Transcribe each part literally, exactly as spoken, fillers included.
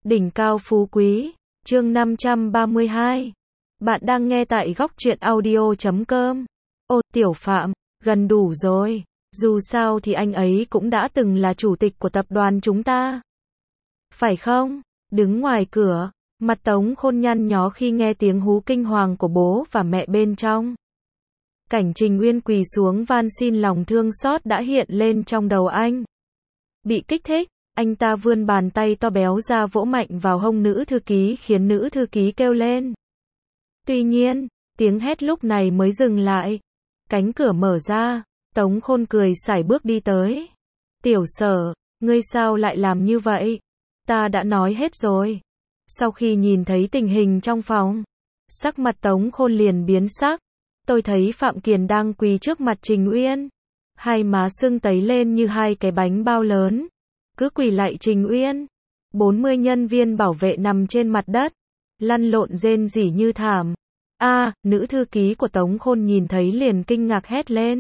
Đỉnh cao phú quý, chương năm trăm ba mươi hai. Bạn đang nghe tại góc truyện audio chấm com. Ô, Tiểu Phạm, gần đủ rồi. Dù sao thì anh ấy cũng đã từng là chủ tịch của tập đoàn chúng ta. Phải không? Đứng ngoài cửa, mặt Tống Khôn nhăn nhó khi nghe tiếng hú kinh hoàng của bố và mẹ bên trong. Cảnh Trình Uyên quỳ xuống van xin lòng thương xót đã hiện lên trong đầu anh. Bị kích thích, anh ta vươn bàn tay to béo ra vỗ mạnh vào hông nữ thư ký khiến nữ thư ký kêu lên. Tuy nhiên, tiếng hét lúc này mới dừng lại. Cánh cửa mở ra, Tống Khôn cười sải bước đi tới. Tiểu Sở, ngươi sao lại làm như vậy? Ta đã nói hết rồi. Sau khi nhìn thấy tình hình trong phòng, sắc mặt Tống Khôn liền biến sắc. Tôi thấy Phạm Kiền đang quỳ trước mặt Trình Uyên. Hai má sưng tấy lên như hai cái bánh bao lớn. Cứ quỳ lạy Trình Uyên. bốn mươi nhân viên bảo vệ nằm trên mặt đất, lăn lộn rên rỉ như thảm. A, à, nữ thư ký của Tống Khôn nhìn thấy liền kinh ngạc hét lên.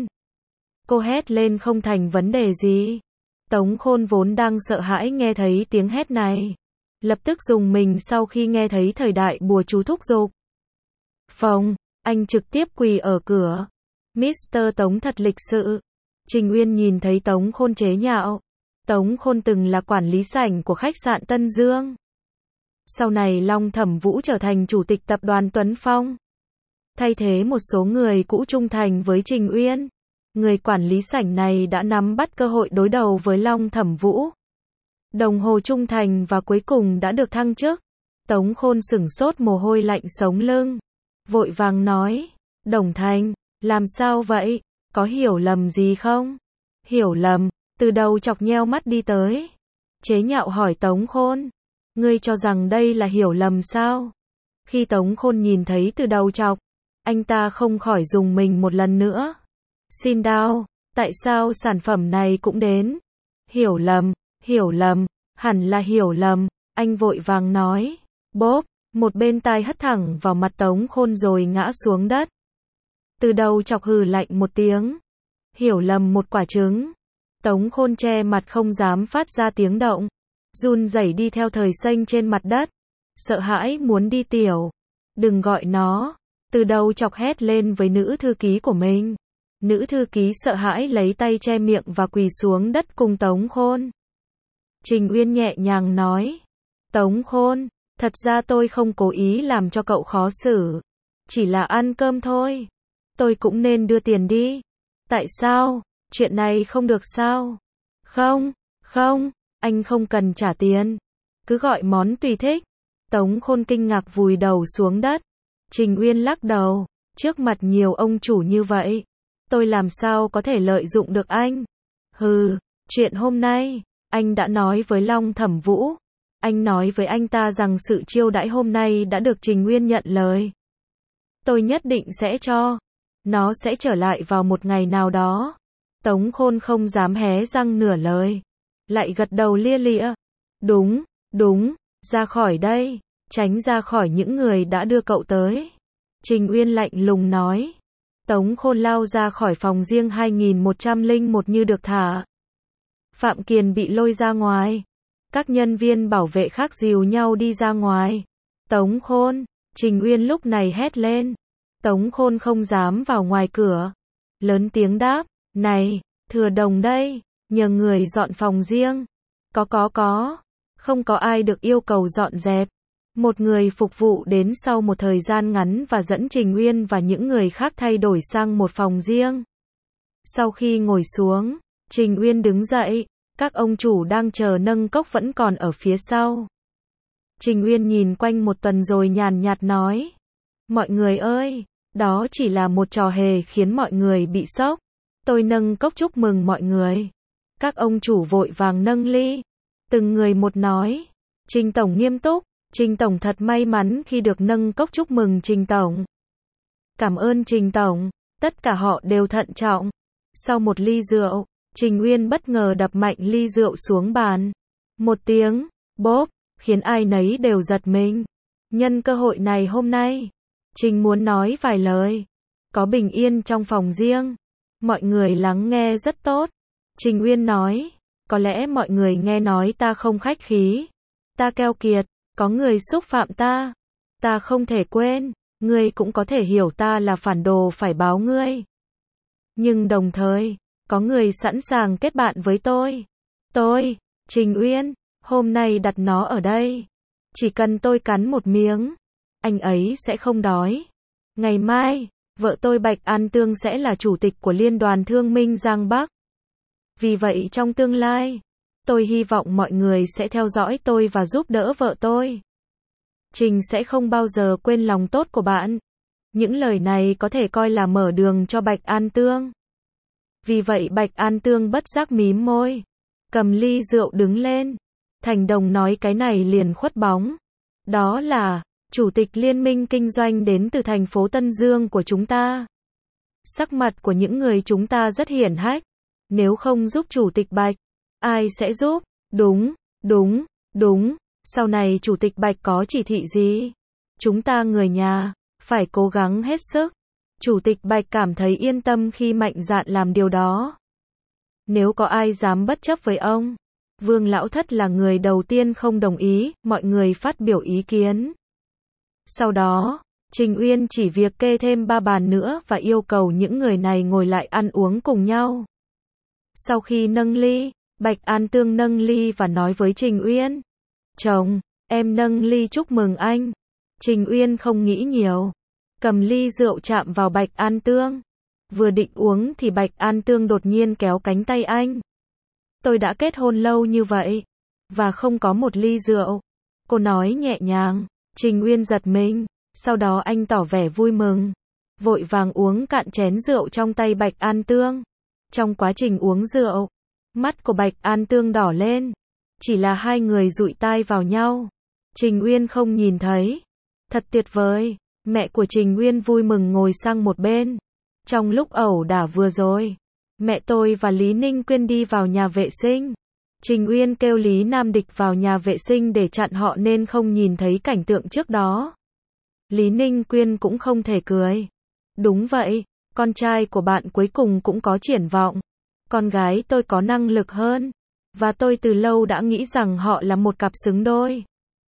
Cô hét lên không thành vấn đề gì. Tống Khôn vốn đang sợ hãi nghe thấy tiếng hét này, lập tức rùng mình sau khi nghe thấy thời đại bùa chú thúc giục. Phòng, anh trực tiếp quỳ ở cửa. mít tơ Tống thật lịch sự. Trình Uyên nhìn thấy Tống Khôn chế nhạo. Tống Khôn từng là quản lý sảnh của khách sạn Tân Dương. Sau này Long Thẩm Vũ trở thành chủ tịch tập đoàn Tuấn Phong. Thay thế một số người cũ trung thành với Trình Uyên. Người quản lý sảnh này đã nắm bắt cơ hội đối đầu với Long Thẩm Vũ. Đồng hồ trung thành và cuối cùng đã được thăng chức. Tống Khôn sửng sốt mồ hôi lạnh sống lưng. Vội vàng nói, Đồng Thành, làm sao vậy? Có hiểu lầm gì không? Hiểu lầm, từ đầu chọc nheo mắt đi tới. Chế nhạo hỏi Tống Khôn, ngươi cho rằng đây là hiểu lầm sao? Khi Tống Khôn nhìn thấy từ đầu chọc, anh ta không khỏi rùng mình một lần nữa. Xin đao, tại sao sản phẩm này cũng đến? Hiểu lầm, hiểu lầm, hẳn là hiểu lầm, anh vội vàng nói. Bốp, một bên tai hất thẳng vào mặt Tống Khôn rồi ngã xuống đất. Từ đầu chọc hừ lạnh một tiếng. Hiểu lầm một quả trứng. Tống Khôn che mặt không dám phát ra tiếng động. Run rẩy đi theo thời xanh trên mặt đất. Sợ hãi muốn đi tiểu. Đừng gọi nó. Từ đầu chọc hét lên với nữ thư ký của mình. Nữ thư ký sợ hãi lấy tay che miệng và quỳ xuống đất cùng Tống Khôn. Trình Uyên nhẹ nhàng nói. Tống Khôn, thật ra tôi không cố ý làm cho cậu khó xử. Chỉ là ăn cơm thôi. Tôi cũng nên đưa tiền đi. Tại sao? Chuyện này không được sao? Không, không, anh không cần trả tiền. Cứ gọi món tùy thích. Tống Khôn kinh ngạc vùi đầu xuống đất. Trình Uyên lắc đầu. Trước mặt nhiều ông chủ như vậy, tôi làm sao có thể lợi dụng được anh? Hừ, chuyện hôm nay, anh đã nói với Long Thẩm Vũ. Anh nói với anh ta rằng sự chiêu đãi hôm nay đã được Trình Uyên nhận lời. Tôi nhất định sẽ cho. Nó sẽ trở lại vào một ngày nào đó. Tống Khôn không dám hé răng nửa lời. Lại gật đầu lia lịa. Đúng, đúng, ra khỏi đây. Tránh ra khỏi những người đã đưa cậu tới. Trình Uyên lạnh lùng nói. Tống Khôn lao ra khỏi phòng riêng hai nghìn một trăm lẻ một như được thả. Phạm Kiền bị lôi ra ngoài. Các nhân viên bảo vệ khác dìu nhau đi ra ngoài. Tống Khôn, Trình Uyên lúc này hét lên. Tống Khôn không dám vào ngoài cửa. Lớn tiếng đáp, này, Thừa Đồng đây, nhờ người dọn phòng riêng. Có có có, không có ai được yêu cầu dọn dẹp. Một người phục vụ đến sau một thời gian ngắn và dẫn Trình Uyên và những người khác thay đổi sang một phòng riêng. Sau khi ngồi xuống, Trình Uyên đứng dậy, các ông chủ đang chờ nâng cốc vẫn còn ở phía sau. Trình Uyên nhìn quanh một tuần rồi nhàn nhạt nói. Mọi người ơi, đó chỉ là một trò hề khiến mọi người bị sốc. Tôi nâng cốc chúc mừng mọi người. Các ông chủ vội vàng nâng ly. Từng người một nói. Trình Tổng nghiêm túc. Trình Tổng thật may mắn khi được nâng cốc chúc mừng Trình Tổng. Cảm ơn Trình Tổng. Tất cả họ đều thận trọng. Sau một ly rượu, Trình Uyên bất ngờ đập mạnh ly rượu xuống bàn. Một tiếng, bốp, khiến ai nấy đều giật mình. Nhân cơ hội này hôm nay, Trình muốn nói vài lời. Có bình yên trong phòng riêng. Mọi người lắng nghe rất tốt. Trình Uyên nói, có lẽ mọi người nghe nói ta không khách khí. Ta keo kiệt, Có người xúc phạm ta. Ta không thể quên. Ngươi cũng có thể hiểu ta là phản đồ phải báo ngươi. Nhưng đồng thời, có người sẵn sàng kết bạn với tôi. Tôi, Trình Uyên, hôm nay đặt nó ở đây. Chỉ cần tôi cắn một miếng, anh ấy sẽ không đói. Ngày mai, vợ tôi Bạch An Tương sẽ là chủ tịch của Liên đoàn Thương minh Giang Bắc. Vì vậy trong tương lai, tôi hy vọng mọi người sẽ theo dõi tôi và giúp đỡ vợ tôi. Trình sẽ không bao giờ quên lòng tốt của bạn. Những lời này có thể coi là mở đường cho Bạch An Tương. Vì vậy Bạch An Tương bất giác mím môi, cầm ly rượu đứng lên. Thành Đồng nói cái này liền khuất bóng. Đó là chủ tịch liên minh kinh doanh đến từ thành phố Tân Dương của chúng ta. Sắc mặt của những người chúng ta rất hiển hách. Nếu không giúp chủ tịch Bạch, ai sẽ giúp? Đúng, đúng, đúng. Sau này chủ tịch Bạch có chỉ thị gì? Chúng ta người nhà, phải cố gắng hết sức. Chủ tịch Bạch cảm thấy yên tâm khi mạnh dạn làm điều đó. Nếu có ai dám bất chấp với ông, Vương Lão Thất là người đầu tiên không đồng ý, mọi người phát biểu ý kiến. Sau đó, Trình Uyên chỉ việc kê thêm ba bàn nữa và yêu cầu những người này ngồi lại ăn uống cùng nhau. Sau khi nâng ly, Bạch An Tương nâng ly và nói với Trình Uyên. Chồng, em nâng ly chúc mừng anh. Trình Uyên không nghĩ nhiều. Cầm ly rượu chạm vào Bạch An Tương. Vừa định uống thì Bạch An Tương đột nhiên kéo cánh tay anh. Tôi đã kết hôn lâu như vậy. Và không có một ly rượu. Cô nói nhẹ nhàng. Trình Uyên giật mình. Sau đó anh tỏ vẻ vui mừng. Vội vàng uống cạn chén rượu trong tay Bạch An Tương. Trong quá trình uống rượu, mắt của Bạch An Tương đỏ lên. Chỉ là hai người dụi tai vào nhau. Trình Uyên không nhìn thấy. Thật tuyệt vời. Mẹ của Trình Uyên vui mừng ngồi sang một bên. Trong lúc ẩu đả vừa rồi, mẹ tôi và Lý Ninh Quyên đi vào nhà vệ sinh. Trình Uyên kêu Lý Nam Địch vào nhà vệ sinh để chặn họ nên không nhìn thấy cảnh tượng trước đó. Lý Ninh Quyên cũng không thể cười. Đúng vậy, con trai của bạn cuối cùng cũng có triển vọng. Con gái tôi có năng lực hơn. Và tôi từ lâu đã nghĩ rằng họ là một cặp xứng đôi.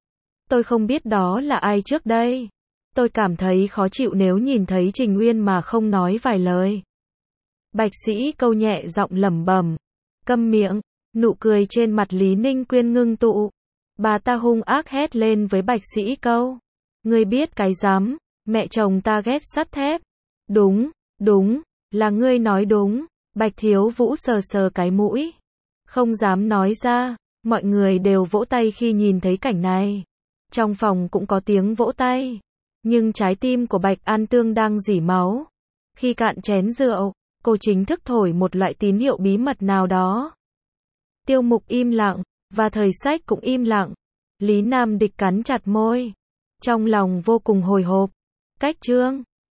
Tôi không biết đó là ai trước đây. Tôi cảm thấy khó chịu nếu nhìn thấy Trình Uyên mà không nói vài lời. Bạch Sĩ Câu nhẹ giọng lẩm bẩm. Câm miệng. Nụ cười trên mặt Lý Ninh Quyên ngưng tụ. Bà ta hung ác hét lên với Bạch Sĩ Câu. Ngươi biết cái rắm, mẹ chồng ta ghét sắt thép. Đúng, đúng, là ngươi nói đúng. Bạch Thiếu Vũ sờ sờ cái mũi. Không dám nói ra. Mọi người đều vỗ tay khi nhìn thấy cảnh này. Trong phòng cũng có tiếng vỗ tay. Nhưng trái tim của Bạch An Tương đang rỉ máu. Khi cạn chén rượu, cô chính thức thổi một loại tín hiệu bí mật nào đó. Tiêu Mục im lặng, và Thời Sách cũng im lặng. Lý Nam Địch cắn chặt môi. Trong lòng vô cùng hồi hộp. Cách chương